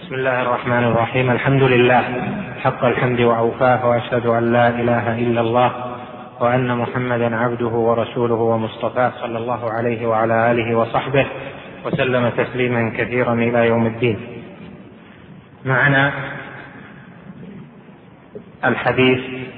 بسم الله الرحمن الرحيم. الحمد لله حق الحمد وأوفاه، وأشهد أن لا إله إلا الله وأن محمدا عبده ورسوله ومصطفاه صلى الله عليه وعلى آله وصحبه وسلم تسليما كثيرا إلى يوم الدين. معنا الحديث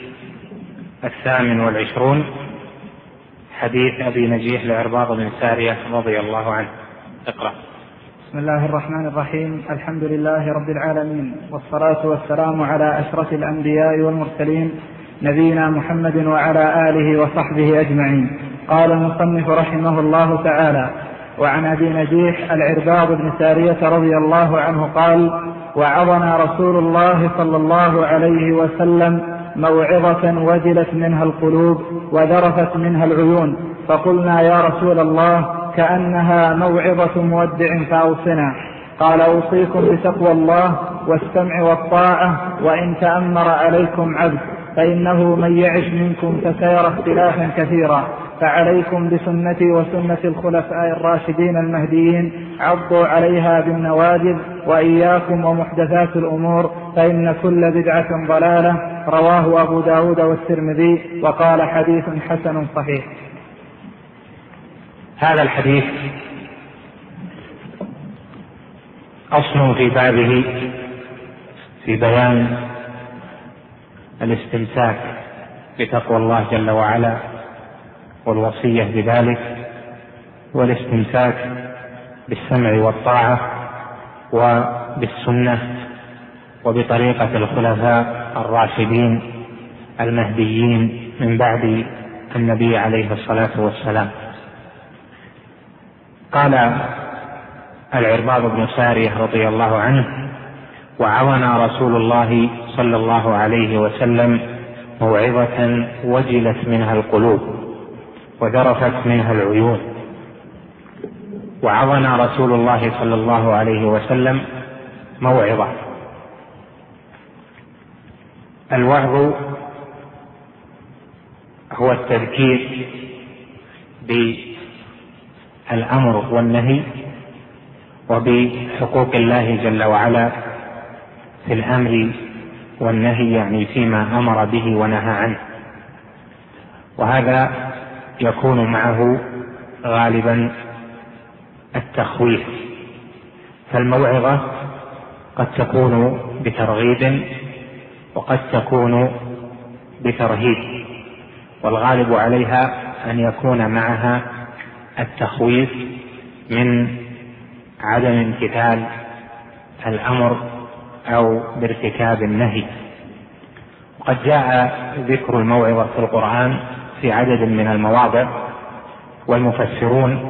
28، حديث أبي نجيح لعرباض بن سارية رضي الله عنه. اقرأ. بسم الله الرحمن الرحيم. الحمد لله رب العالمين، والصلاة والسلام على أشرف الأنبياء والمرسلين نبينا محمد وعلى آله وصحبه أجمعين. قال المصنف رحمه الله تعالى: وعن أبي نجيح العرباض بن سارية رضي الله عنه قال: وعظنا رسول الله صلى الله عليه وسلم موعظة وجلت منها القلوب وذرفت منها العيون، فقلنا يا رسول الله كأنها موعظة مودع فأوصنا. قال: أوصيكم بتقوى الله والسمع والطاعة، وإن تأمر عليكم عبد، فإنه من يعش منكم فسيرى اختلافا كثيرا، فعليكم بسنتي وسنة الخلفاء الراشدين المهديين، عضوا عليها بالنواجذ، وإياكم ومحدثات الأمور، فإن كل بدعة ضلالة. رواه أبو داود والترمذي، وقال: حديث حسن صحيح. هذا الحديث أصل في بابه في بيان الاستمساك بتقوى الله جل وعلا والوصية بذلك، والاستمساك بالسمع والطاعة وبالسنة وبطريقة الخلفاء الراشدين المهديين من بعد النبي عليه الصلاة والسلام. قال العرباض بن سارية رضي الله عنه: وعظنا رسول الله صلى الله عليه وسلم موعظة وجلت منها القلوب وذرفت منها العيون. وعظنا رسول الله صلى الله عليه وسلم موعظة. الوعظ هو التذكير بالأمر والنهي وبحقوق الله جل وعلا في الأمر والنهي، يعني فيما أمر به ونهى عنه، وهذا يكون معه غالبا التخويف. فالموعظة قد تكون بترغيب وقد تكون بترهيب، والغالب عليها أن يكون معها التخويف من عدم امتثال الأمر أو بارتكاب النهي. وقد جاء ذكر الموعظة في القرآن في عدد من المواضع، والمفسرون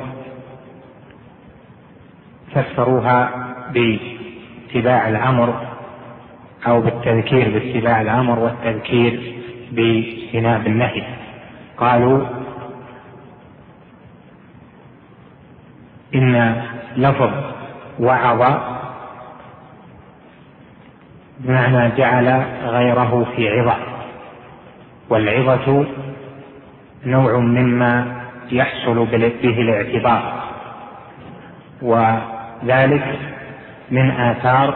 فسروها باتباع الأمر أو بالتذكير باتباع الأمر والتذكير باجتناب النهي. قالوا إن لفظ وعظ بمعنى جعل غيره في عظة، والعظة نوع مما يحصل به الاعتبار، وذلك من آثار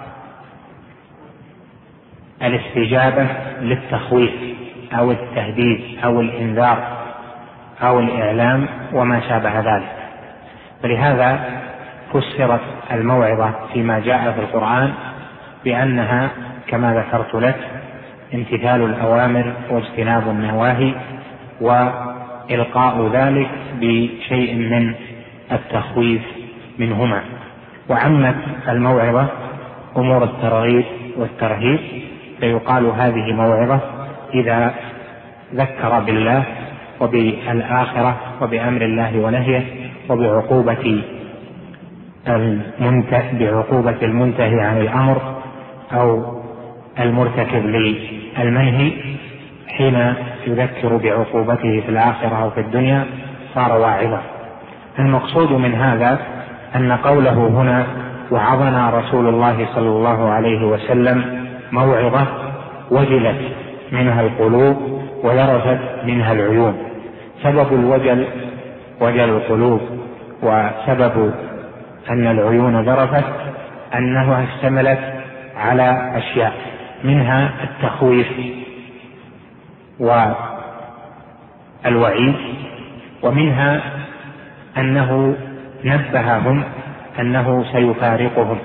الاستجابة للتخويف أو التهديد أو الإنذار أو الإعلام وما شابه ذلك. فلهذا فسرت الموعظة فيما جاء في القرآن بأنها كما ذكرت لك امتثال الأوامر واجتناب النواهي وإلقاء ذلك بشيء من التخويف منهما. وعمت الموعظة أمور الترغيب والترهيب، فيقال هذه موعظة إذا ذكر بالله وبالآخرة وبأمر الله ونهيه وبعقوبة المنتهي عن الأمر أو المرتكب للمنهي، حين يذكر بعقوبته في الآخرة أو في الدنيا صار واعظا. المقصود من هذا أن قوله هنا: وعظنا رسول الله صلى الله عليه وسلم موعظة وجلت منها القلوب وذرفت منها العيون. سبب الوجل وجل القلوب، وسبب أن العيون ذرفت أنها اشتملت على أشياء، منها التخويف والوعيد، ومنها أنه نبههم أنه سيفارقهم،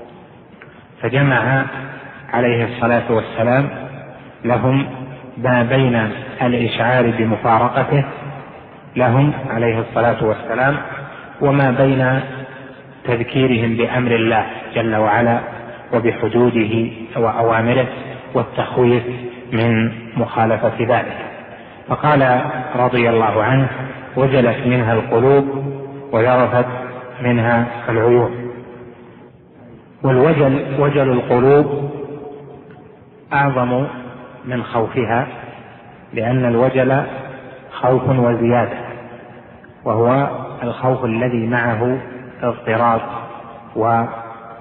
فجمع عليه الصلاة والسلام لهم ما بين الإشعار بمفارقته لهم عليه الصلاة والسلام، وما بين تذكيرهم بأمر الله جل وعلا وبحدوده وأوامره والتخويف من مخالفة ذلك. فقال رضي الله عنه: وجلت منها القلوب وذرفت منها العيون. وجل القلوب أعظم من خوفها، لأن الوجل خوف وزيادة، وهو الخوف الذي معه اضطراب وتردد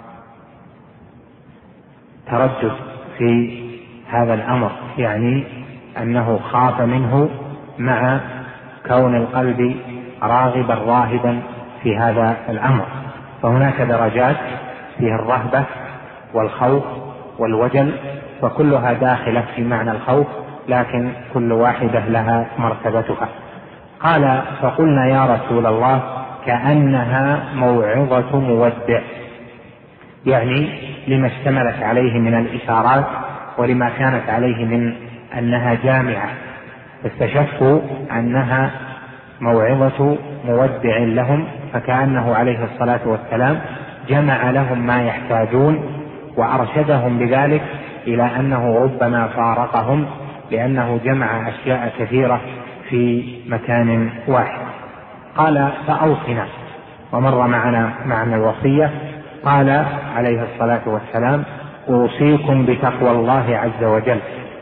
في هذا الأمر، يعني أنه خاف منه مع كون القلب راغبا راهبا في هذا الأمر. فهناك درجات فيها الرهبة والخوف والوجل، وكلها داخلة في معنى الخوف، لكن كل واحدة لها مرتبتها. قال: فقلنا يا رسول الله كأنها موعظة مودع، يعني لما اشتملت عليه من الإشارات ولما كانت عليه من أنها جامعة، فاستشفوا أنها موعظة مودع لهم، فكأنه عليه الصلاة والسلام جمع لهم ما يحتاجون وأرشدهم بذلك إلى أنه ربما فارقهم، لأنه جمع أشياء كثيرة في مكان واحد. قال: فأوصنا، ومر معنا معنى الوصية. قال عليه الصلاة والسلام: أوصيكم بتقوى الله عز وجل.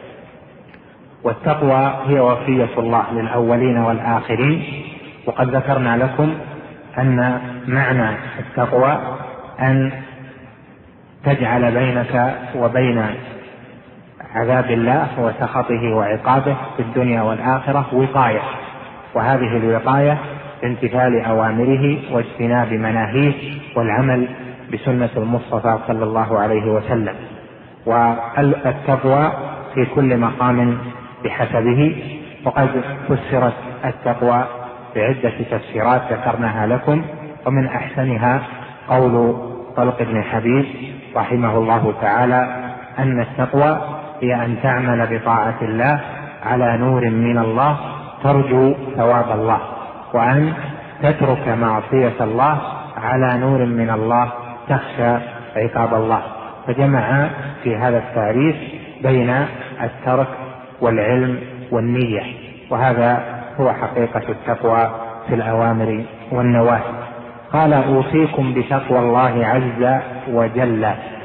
والتقوى هي وصية الله للأولين والآخرين، وقد ذكرنا لكم أن معنى التقوى أن تجعل بينك وبين عذاب الله وسخطه وعقابه في الدنيا والآخرة وقاية، وهذه الوقاية بامتثال أوامره واجتناب مناهيه والعمل بسنة المصطفى صلى الله عليه وسلم. والتقوى في كل مقام بحسبه، وقد فسرت التقوى بعدة تفسيرات ذكرناها لكم، ومن أحسنها قول طلق بن حبيب رحمه الله تعالى أن التقوى هي أن تعمل بطاعة الله على نور من الله ترجو ثواب الله، وأن تترك معصية الله على نور من الله تخشى عقاب الله. فجمع في هذا التعريف بين الترك والعلم والنية، وهذا هو حقيقة التقوى في الأوامر والنواهي. قال: أوصيكم بتقوى الله عز وجل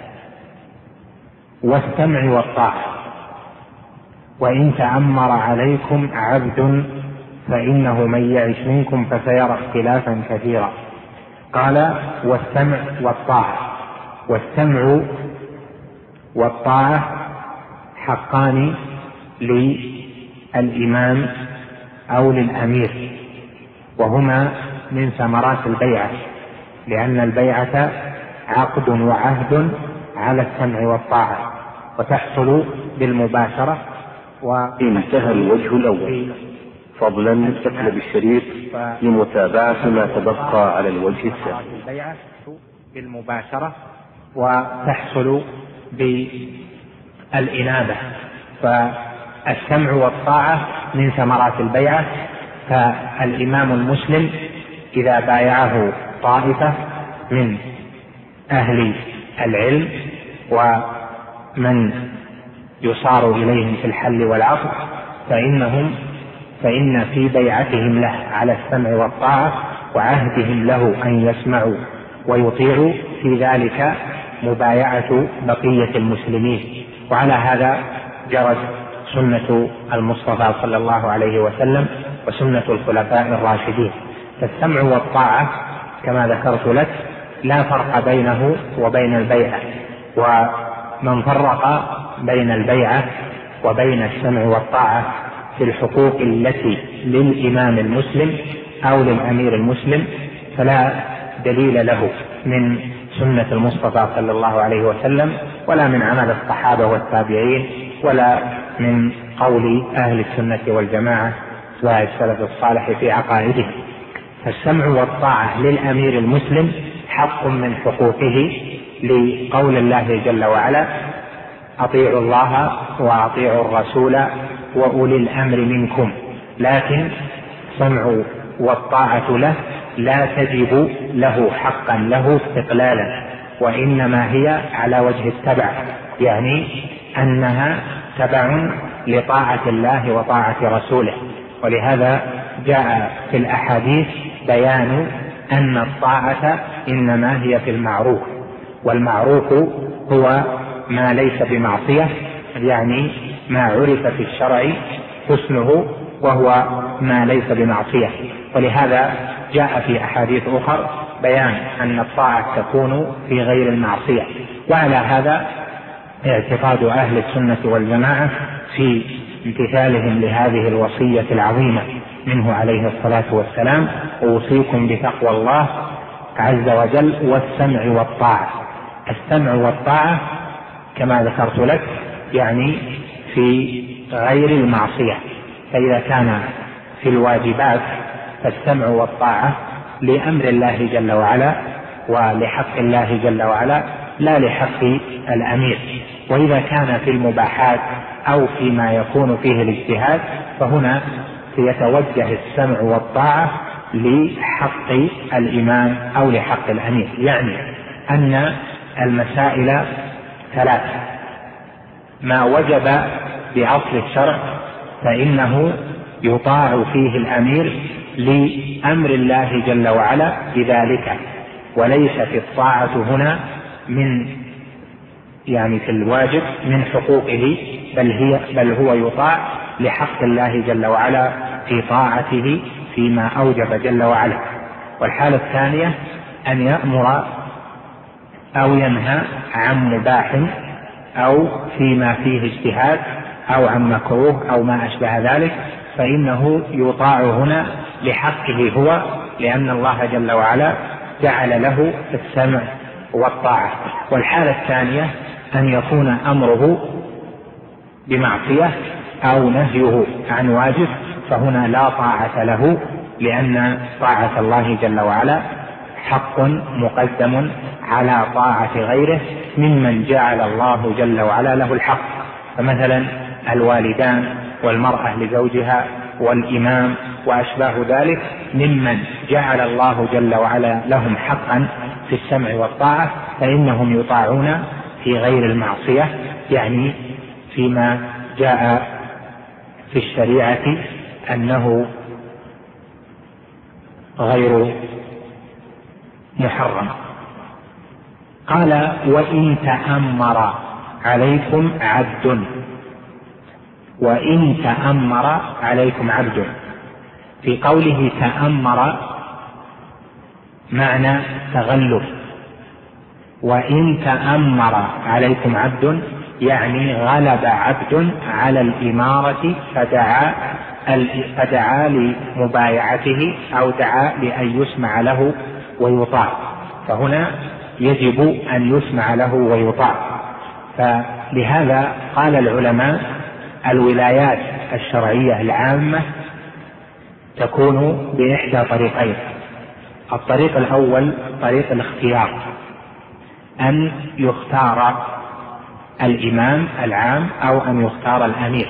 والسمع والطاعة، وإن تأمر عليكم عبد فإنه من يعش منكم فسيرى اختلافا كثيرا. قال: والسمع والطاعة. والسمع والطاعة حقان للإمام أو للأمير، وهما من ثمرات البيعة، لأن البيعة عقد وعهد على السمع والطاعة، وتحصل بالمباشرة. انتهى الوجه الأول. فضلا تكتب الشريط لمتابعة ما تبقى على الوجه الثاني. البيعة بالمباشرة وتحصل بالإنابة، فالسمع والطاعة من ثمرات البيعة. فالإمام المسلم إذا بايعه طائفة من أهل العلم ومن يصار إليهم في الحل والعقد، فإن في بيعتهم له على السمع والطاعة وعهدهم له أن يسمعوا ويطيعوا في ذلك مبايعة بقية المسلمين. وعلى هذا جرت سنة المصطفى صلى الله عليه وسلم وسنة الخلفاء الراشدين. فالسمع والطاعة كما ذكرت لك لا فرق بينه وبين البيعة، ومن فرق بين البيعة وبين السمع والطاعة في الحقوق التي للإمام المسلم أو للأمير المسلم فلا دليل له من سنة المصطفى صلى الله عليه وسلم، ولا من عمل الصحابة والتابعين، ولا من قول أهل السنة والجماعة والسلف الصالح في عقائدهم. فالسمع والطاعة للأمير المسلم حق من حقوقه، لقول الله جل وعلا: أطيعوا الله وأطيعوا الرسول وأولي الأمر منكم. لكن السمع والطاعة له لا تجب له حقا له استقلالا، وإنما هي على وجه التبع، يعني أنها تبع لطاعة الله وطاعة رسوله. ولهذا جاء في الأحاديث بيان أن الطاعة إنما هي في المعروف، والمعروف هو ما ليس بمعصية، يعني ما عرف في الشرع حسنه وهو ما ليس بمعصية. ولهذا جاء في أحاديث أخرى بيان أن الطاعة تكون في غير المعصية. وعلى هذا اعتقاد أهل السنة والجماعة في امتثالهم لهذه الوصية العظيمة منه عليه الصلاة والسلام: أوصيكم بتقوى الله عز وجل والسمع والطاعة. السمع والطاعة كما ذكرت لك يعني في غير المعصية، فإذا كان في الواجبات فالسمع والطاعة لأمر الله جل وعلا ولحق الله جل وعلا، لا لحق الأمير. وإذا كان في المباحات أو فيما يكون فيه الاجتهاد فهنا يتوجه السمع والطاعة لحق الإمام أو لحق الأمير. يعني أن المسائل ثلاثة: ما وجب بأصل الشرع فإنه يطاع فيه الأمير لأمر الله جل وعلا بذلك، وليست الطاعة هنا من يعني في الواجب من حقوقه، بل هو يطاع لحق الله جل وعلا في طاعته فيما أوجب جل وعلا. والحالة الثانية أن يأمر أو ينهى عن مباح أو فيما فيه اجتهاد أو عن مكروه أو ما أشبه ذلك، فإنه يطاع هنا لحقه هو، لأن الله جل وعلا جعل له السمع والطاعة. والحالة الثانية أن يكون أمره بمعصية أو نهيه عن واجب، فهنا لا طاعة له، لأن طاعة الله جل وعلا حق مقدم على طاعة غيره ممن جعل الله جل وعلا له الحق. فمثلا الوالدان والمرأة لزوجها والإمام وأشباه ذلك ممن جعل الله جل وعلا لهم حقا في السمع والطاعة، فإنهم يطاعون في غير المعصية، يعني فيما جاء في الشريعة أنه غير محرم. قال: وإن تأمر عليكم عبد. وإن تأمر عليكم عبد، في قوله تأمر معنى تغلب، وإن تأمر عليكم عبد يعني غلب عبد على الإمارة فدعا لمبايعته أو دعا لأن يسمع له ويطاع، فهنا يجب أن يسمع له ويطاع. فلهذا قال العلماء: الولايات الشرعية العامة تكون بإحدى طريقين: الطريق الأول طريق الاختيار، أن يختار الإمام العام أو أن يختار الأمير.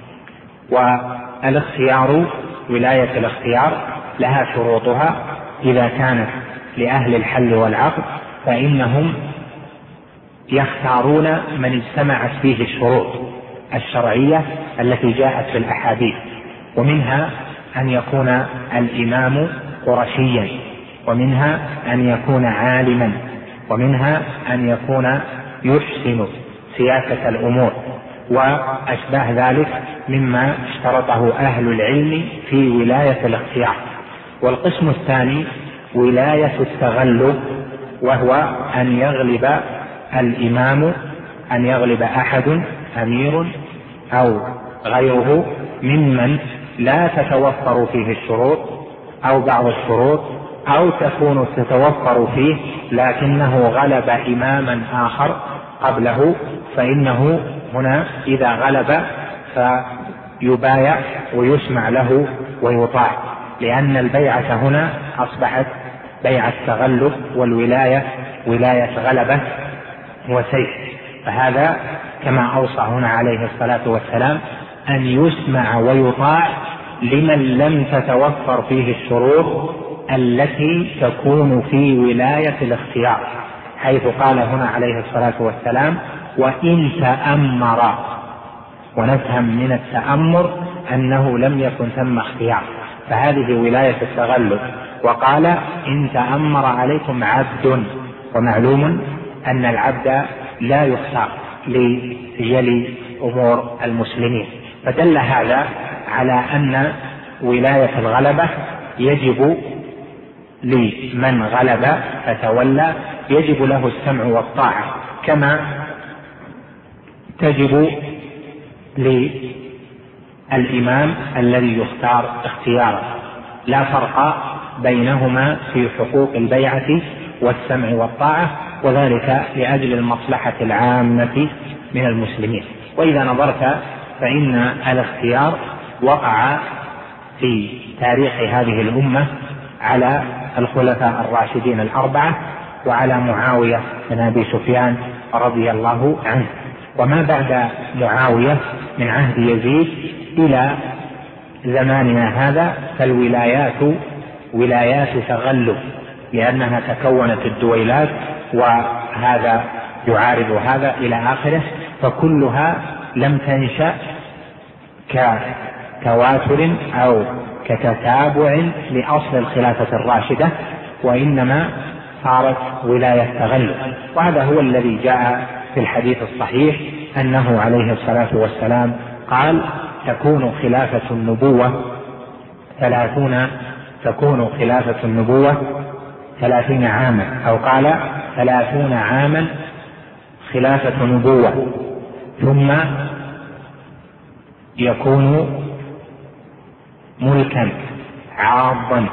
والاختيار ولاية الاختيار لها شروطها، إذا كانت لأهل الحل والعقد فإنهم يختارون من اجتمعت فيه الشروط الشرعية التي جاءت في الأحاديث، ومنها أن يكون الإمام قرشيا، ومنها أن يكون عالما، ومنها أن يكون يحسن سياسة الأمور، وأشباه ذلك مما اشترطه أهل العلم في ولاية الاختيار. والقسم الثاني ولاية التغلب، وهو أن يغلب الإمام، أن يغلب أحد أمير أو غيره ممن لا تتوفر فيه الشروط أو بعض الشروط أو تكون تتوفر فيه لكنه غلب إماما آخر قبله، فإنه هنا إذا غلب فيبايع ويسمع له ويطاع، لأن البيعة هنا أصبحت بيعة تغلب، والولاية ولاية غلبة وسيف. فهذا كما أوصى هنا عليه الصلاة والسلام أن يسمع ويطاع لمن لم تتوفر فيه الشروط التي تكون في ولاية الاختيار، حيث قال هنا عليه الصلاة والسلام وإن تأمر، ونفهم من التأمر أنه لم يكن ثم اختيار، فهذه ولاية التغلب. وقال إن تأمر عليكم عبد، ومعلوم أن العبد لا يختار ليلي أمور المسلمين، فدل هذا على أن ولاية الغلبة يجب لمن غلب فتولى يجب له السمع والطاعة، كما تجب للإمام الذي يختار اختيارا، لا فرق بينهما في حقوق البيعة والسمع والطاعة، وذلك لأجل المصلحة العامة من المسلمين. وإذا نظرت فإن الاختيار وقع في تاريخ هذه الأمة على الخلفاء الراشدين الأربعة، وعلى معاوية بن أبي سفيان رضي الله عنه. وما بعد معاوية من عهد يزيد إلى زماننا هذا فالولايات ولايات تغلب، لأنها تكونت الدويلات وهذا يعارض هذا إلى آخره، فكلها لم تنشأ كتواتر أو كتتابع لأصل الخلافة الراشدة، وإنما صارت ولاية تغلب. وهذا هو الذي جاء في الحديث الصحيح أنه عليه الصلاة والسلام قال تكون خلافة النبوة 30 عاما، أو قال 30 عاما خلافة نبوة، ثم يكون ملكا عاضا،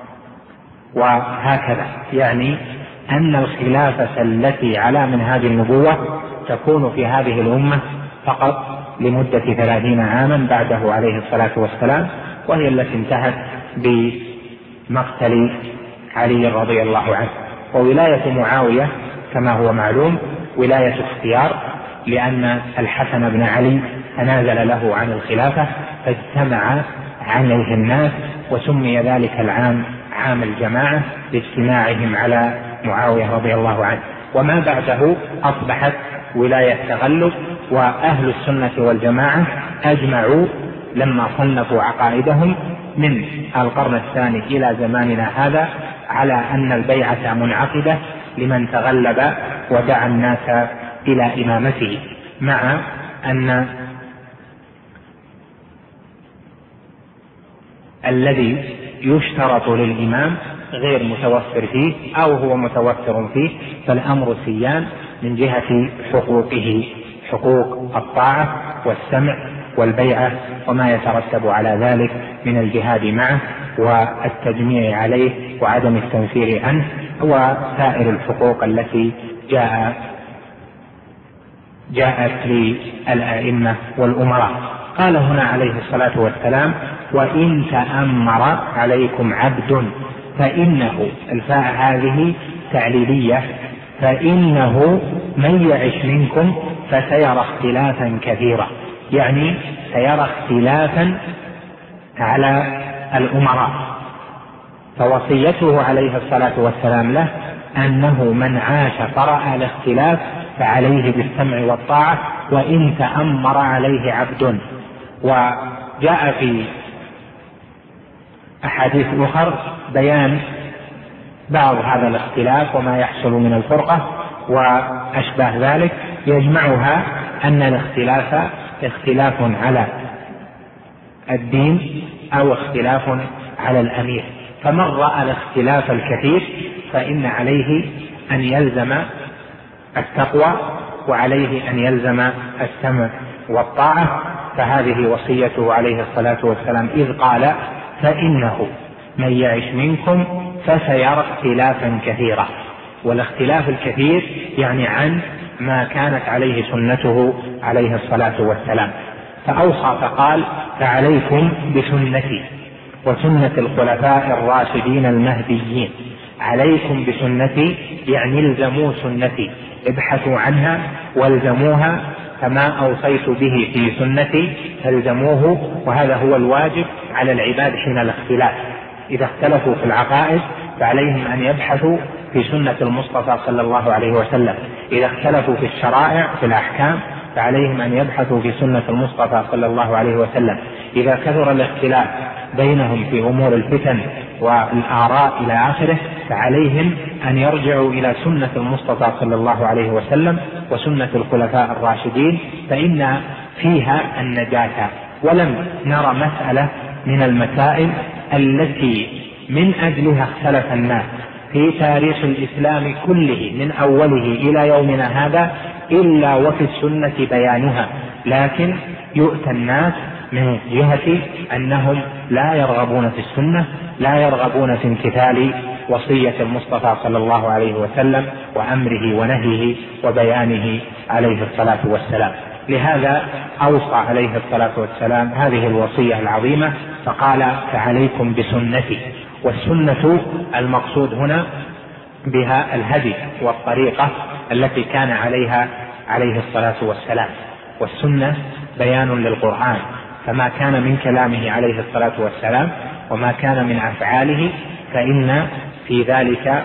وهكذا، يعني أن الخلافة التي على منهاج النبوة تكون في هذه الأمة فقط لمدة 30 عاما بعده عليه الصلاة والسلام، وهي التي انتهت بمقتل علي رضي الله عنه. وولاية معاوية كما هو معلوم ولاية اختيار، لأن الحسن بن علي تنازل له عن الخلافة فاجتمع عليه الناس، وسمي ذلك العام عام الجماعة لاجتماعهم على معاوية رضي الله عنه. وما بعده أصبحت ولاية تغلب، وأهل السنة والجماعة أجمعوا لما صنفوا عقائدهم من القرن الثاني إلى زماننا هذا على أن البيعة منعقدة لمن تغلب ودعا الناس إلى إمامته، مع أن الذي يشترط للإمام غير متوفر فيه أو هو متوفر فيه، فالأمر سيان من جهة حقوقه، حقوق الطاعة والسمع والبيعة وما يترتب على ذلك من الجهاد معه والتجميع عليه وعدم التنفير عنه، وسائر الحقوق التي جاءت للأئمة والأمراء. قال هنا عليه الصلاة والسلام وإن تأمر عليكم عبد، فإنه، الفاء هذه تعليلية، فإنه من يعش منكم فسيرى اختلافا كثيرا، يعني سيرى اختلافا على الأمراء. فوصيته عليه الصلاة والسلام له أنه من عاش فرأى الاختلاف فعليه بالسمع والطاعة وإن تأمر عليه عبد. وجاء في أحاديث أخر بيان بعض هذا الاختلاف وما يحصل من الفرقة وأشباه ذلك، يجمعها أن الاختلاف اختلاف على الدين أو اختلاف على الأمير، فمن رأى الاختلاف الكثير فإن عليه أن يلزم التقوى وعليه أن يلزم السمع والطاعة. فهذه وصيته عليه الصلاة والسلام إذ قال فإنه من يعش منكم فسيرى اختلافا كثيرا، والاختلاف الكثير يعني عن ما كانت عليه سنته عليه الصلاة والسلام. فأوصى فقال: فعليكم بسنتي وسنة الخلفاء الراشدين المهديين. عليكم بسنتي يعني الزموا سنتي، ابحثوا عنها والزموها، فما أوصيت به في سنتي فالزموه، وهذا هو الواجب على العباد حين الاختلاف. إذا اختلفوا في العقائد فعليهم أن يبحثوا في سنة المصطفى صلى الله عليه وسلم. إذا اختلفوا في الشرائع في الأحكام فعليهم أن يبحثوا في سنة المصطفى صلى الله عليه وسلم. إذا كثر الاختلاف بينهم في أمور الفتن والآراء إلى آخره فعليهم أن يرجعوا إلى سنة المصطفى صلى الله عليه وسلم وسنة الخلفاء الراشدين، فإن فيها النجاة. ولم نرى مسألة من المسائل التي من أجلها اختلف الناس في تاريخ الإسلام كله من أوله إلى يومنا هذا إلا وفي السنة بيانها، لكن يؤتى الناس من جهة أنهم لا يرغبون في السنة، لا يرغبون في امتثال وصية المصطفى صلى الله عليه وسلم وأمره ونهيه وبيانه عليه الصلاة والسلام. لهذا أوصى عليه الصلاة والسلام هذه الوصية العظيمة فقال: فعليكم بسنتي. والسنة المقصود هنا بها الهدي والطريقة التي كان عليها عليه الصلاة والسلام، والسنة بيان للقرآن، فما كان من كلامه عليه الصلاة والسلام وما كان من أفعاله فإن في ذلك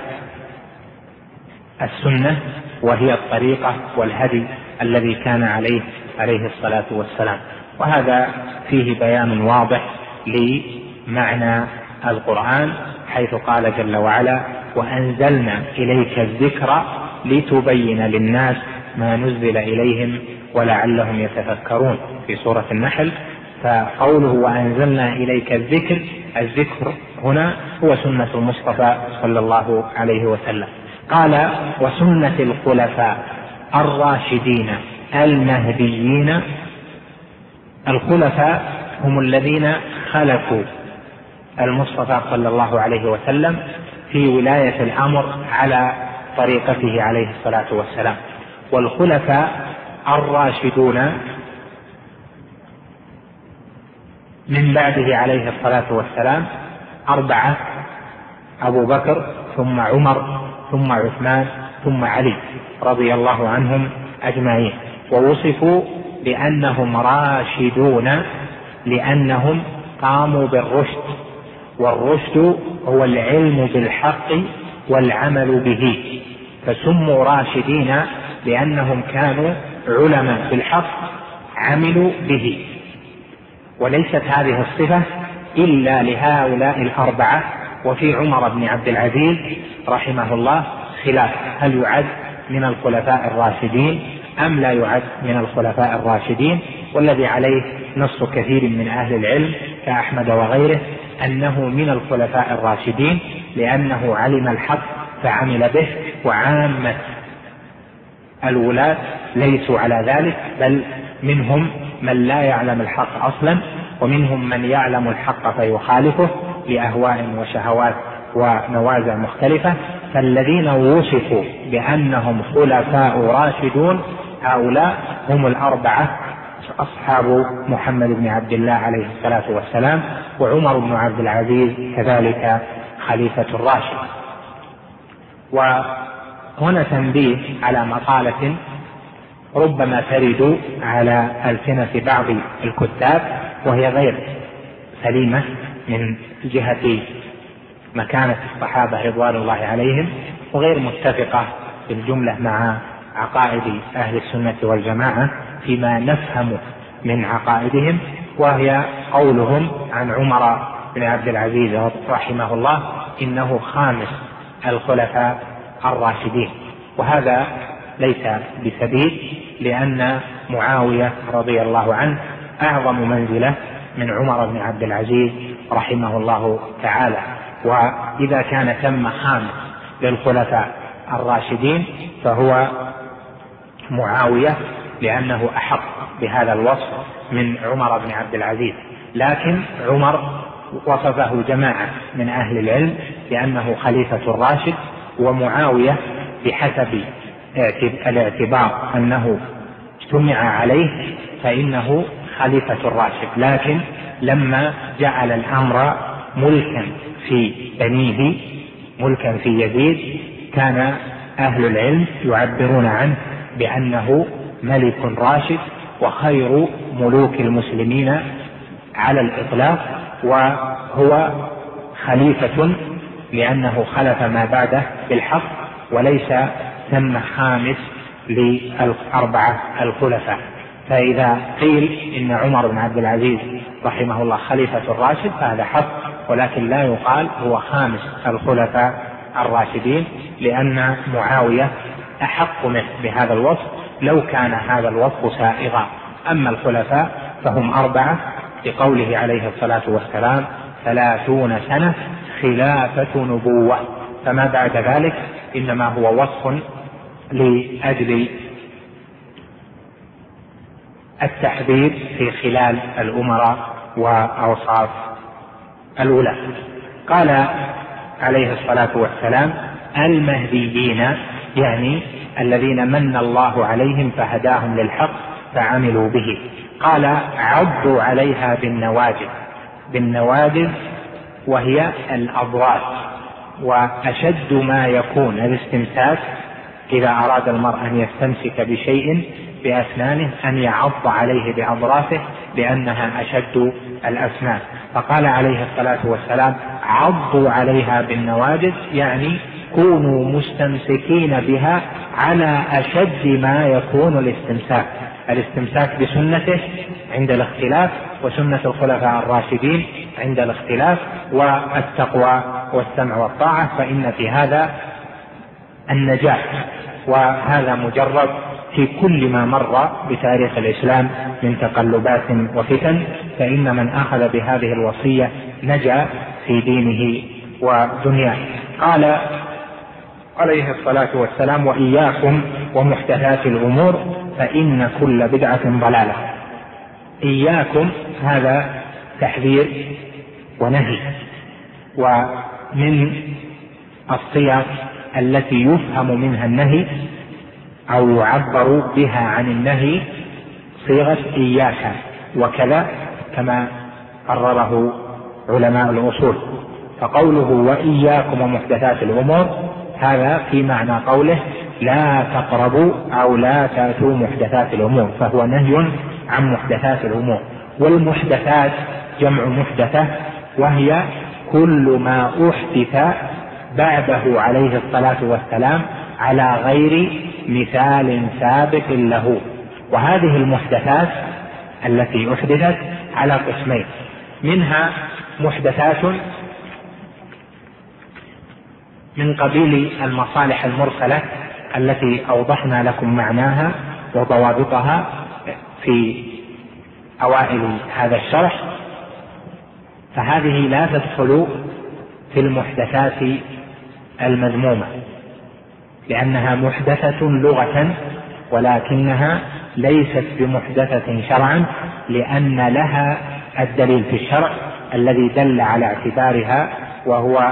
السنة، وهي الطريقة والهدي الذي كان عليه الصلاة والسلام. وهذا فيه بيان واضح لمعنى القرآن، حيث قال جل وعلا: وأنزلنا إليك الذكر لتبين للناس ما نزل إليهم ولعلهم يتفكرون في سورة النحل. فقوله وأنزلنا إليك الذكر هنا هو سنة المصطفى صلى الله عليه وسلم. قال: وسنة الخلفاء الراشدين المهديين. الخلفاء هم الذين خلفوا المصطفى صلى الله عليه وسلم في ولاية الأمر على طريقته عليه الصلاة والسلام. والخلفاء الراشدون من بعده عليه الصلاة والسلام 4: أبو بكر ثم عمر ثم عثمان ثم علي رضي الله عنهم أجمعين. ووصفوا بأنهم راشدون لأنهم قاموا بالرشد، والرشد هو العلم بالحق والعمل به، فسموا راشدين لأنهم كانوا علماء بالحق عملوا به. وليست هذه الصفة إلا لهؤلاء 4. وفي عمر بن عبد العزيز رحمه الله خلاف، هل يعد من الخلفاء الراشدين أم لا يعد من الخلفاء الراشدين؟ والذي عليه نص كثير من أهل العلم كأحمد وغيره أنه من الخلفاء الراشدين، لأنه علم الحق فعمل به، وعامة الولاة ليسوا على ذلك، بل منهم من لا يعلم الحق أصلا، ومنهم من يعلم الحق فيخالفه لأهواء وشهوات ونوازع مختلفة. فالذين وصفوا بأنهم خلفاء راشدون هؤلاء هم 4 أصحاب محمد بن عبد الله عليه الصلاة والسلام، وعمر بن عبد العزيز كذلك خليفة الراشد. وهنا تنبيه على مقالة ربما ترد على ألسنة بعض الكتاب، وهي غير سليمة من جهة مكانة الصحابة رضوان الله عليهم، وغير متفقة في الجملة مع عقائد أهل السنة والجماعة فيما نفهم من عقائدهم، وهي قولهم عن عمر بن عبد العزيز رحمه الله إنه خامس الخلفاء الراشدين. وهذا ليس بسبيل، لأن معاوية رضي الله عنه أعظم منزلة من عمر بن عبد العزيز رحمه الله تعالى. وإذا كان ثم خامس للخلفاء الراشدين فهو معاوية، لأنه أحق بهذا الوصف من عمر بن عبد العزيز. لكن عمر وصفه جماعة من أهل العلم بأنه خليفة الراشد، ومعاوية بحسب الاعتبار أنه اجتمع عليه فإنه خليفة الراشد، لكن لما جعل الأمر ملكا في بنيه، ملكا في يزيد، كان أهل العلم يعبرون عنه بأنه ملك راشد وخير ملوك المسلمين على الإطلاق، وهو خليفة لأنه خلف ما بعده بالحق، وليس ثم خامس للأربعة الخلفاء. فإذا قيل إن عمر بن عبد العزيز رحمه الله خليفة الراشد فهذا حق، ولكن لا يقال هو خامس الخلفاء الراشدين، لأن معاوية أحق منه بهذا الوصف لو كان هذا الوصف سائغا. أما الخلفاء فهم 4 بقوله عليه الصلاة والسلام 30 سنة خلافة نبوة، فما بعد ذلك إنما هو وصف لأجل التحذير في خلال الأمراء وأوصاف الولاة. قال عليه الصلاة والسلام المهديين، يعني الذين من الله عليهم فهداهم للحق فعملوا به. قال عضوا عليها بالنواجذ وهي الأضراس، وأشد ما يكون الاستمساك إذا أراد المرء أن يستمسك بشيء بأسنانه أن يعض عليه بأضراسه لأنها أشد الأسنان. فقال عليه الصلاة والسلام عضوا عليها بالنواجذ، يعني كونوا مستمسكين بها على أشد ما يكون الاستمساك بسنته عند الاختلاف، وسنة الخلفاء الراشدين عند الاختلاف، والتقوى والسمع والطاعة، فإن في هذا النجاة. وهذا مجرد في كل ما مر بتاريخ الإسلام من تقلبات وفتن، فإن من أخذ بهذه الوصية نجا في دينه ودنياه. قال عليه الصلاة والسلام وإياكم ومحدثات الأمور فإن كل بدعة ضلالة. إياكم هذا تحذير ونهي، ومن الصيغ التي يفهم منها النهي أو يعبر بها عن النهي صيغة إياك وكذا، كما قرره علماء الأصول. فقوله وإياكم ومحدثات الأمور هذا في معنى قوله لا تقربوا أو لا تأتوا محدثات الأمور، فهو نهي عن محدثات الأمور. والمحدثات جمع محدثة، وهي كل ما أحدث بعده عليه الصلاة والسلام على غير مثال سابق له. وهذه المحدثات التي أحدثت على قسمين، منها محدثات من قبيل المصالح المرسلة التي أوضحنا لكم معناها وضوابطها في أوائل هذا الشرح، فهذه لا تدخل في المحدثات المذمومة لأنها محدثة لغة، ولكنها ليست بمحدثة شرعا، لأن لها الدليل في الشرع الذي دل على اعتبارها، وهو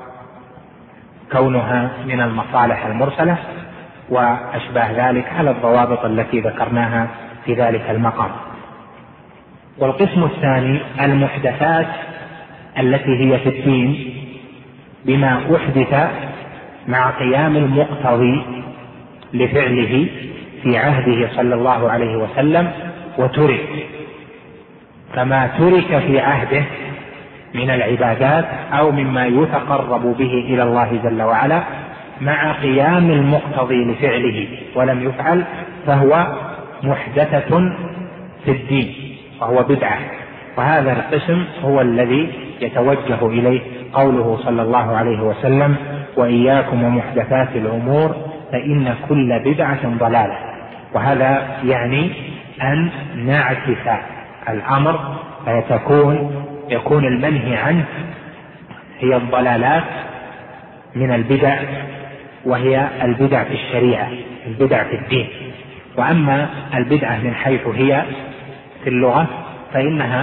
كونها من المصالح المرسلة وأشباه ذلك على الضوابط التي ذكرناها في ذلك المقام. والقسم الثاني المحدثات التي هي في الدين بما أحدث مع قيام المقتضي لفعله في عهده صلى الله عليه وسلم وترك، كما ترك في عهده من العبادات أو مما يتقرب به إلى الله جل وعلا مع قيام المقتضي لفعله ولم يفعل، فهو محدثة في الدين وهو بدعة. وهذا القسم هو الذي يتوجه إليه قوله صلى الله عليه وسلم وإياكم ومحدثات الأمور فإن كل بدعة ضلالة. وهذا يعني أن نعكس الأمر فيكون المنهي عنه هي الضلالات من البدع، وهي البدع في الشريعة، البدع في الدين. وأما البدعة من حيث هي في اللغة فإنها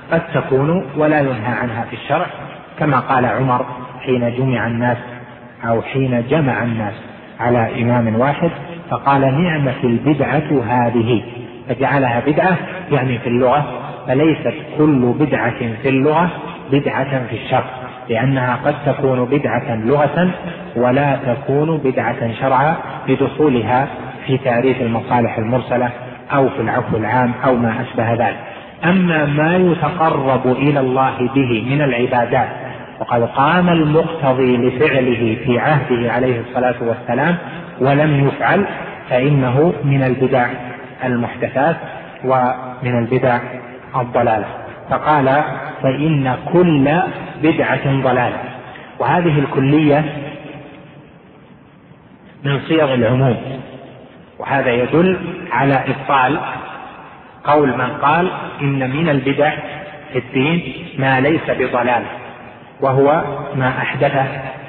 قد تكون ولا ينهى عنها في الشرع، كما قال عمر حين جمع الناس أو حين جمع الناس على إمام واحد فقال نعمة البدعة هذه، فجعلها بدعة يعني في اللغة، فليست كل بدعة في اللغة بدعة في الشرع، لأنها قد تكون بدعة لغة ولا تكون بدعة شرعا لدخولها في تعريف المصالح المرسلة أو في العفو العام أو ما أشبه ذلك. أما ما يتقرب إلى الله به من العبادات وقد قام المقتضي لفعله في عهده عليه الصلاة والسلام ولم يفعل فإنه من البدع المحدثات ومن البدع الضلالة. فقال فإن كل بدعة ضلالة، وهذه الكلية من صيغ العموم، وهذا يدل على إبطال قول من قال إن من البدع في الدين ما ليس بضلال، وهو ما أحدثه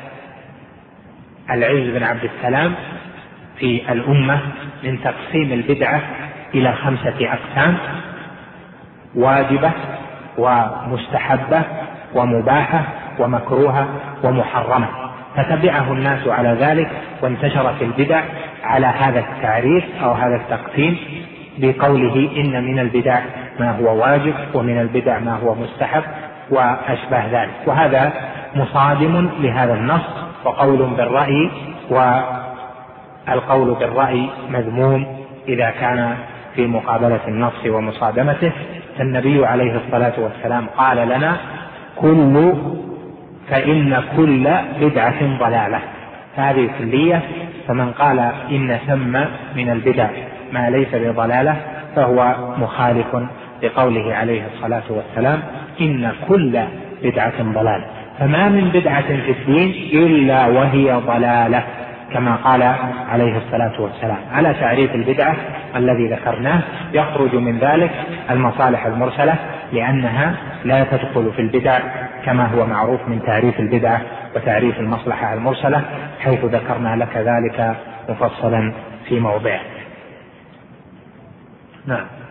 العز بن عبد السلام في الأمة من تقسيم البدعة إلى 5 أقسام: واجبة ومستحبة ومباحة ومكروهة ومحرمة، فتبعه الناس على ذلك وانتشرت البدع على هذا التعريف أو هذا التقسيم بقوله إن من البدع ما هو واجب ومن البدع ما هو مستحب وأشبه ذلك. وهذا مصادم لهذا النص، وقول بالرأي، والقول بالرأي مذموم إذا كان في مقابلة النص ومصادمته. فالنبي عليه الصلاة والسلام قال لنا فإن كل بدعة ضلالة، هذه كلية، فمن قال إن ثم من البدع ما ليس بضلالة فهو مخالف لقوله عليه الصلاة والسلام إن كل بدعة ضلالة، فما من بدعة في الدين إلا وهي ضلالة، كما قال عليه الصلاة والسلام. على تعريف البدعة الذي ذكرناه يخرج من ذلك المصالح المرسلة، لأنها لا تدخل في البدع كما هو معروف من تعريف البدعة وتعريف المصلحة المرسلة، حيث ذكرنا لك ذلك مفصلا في موضعه. نعم.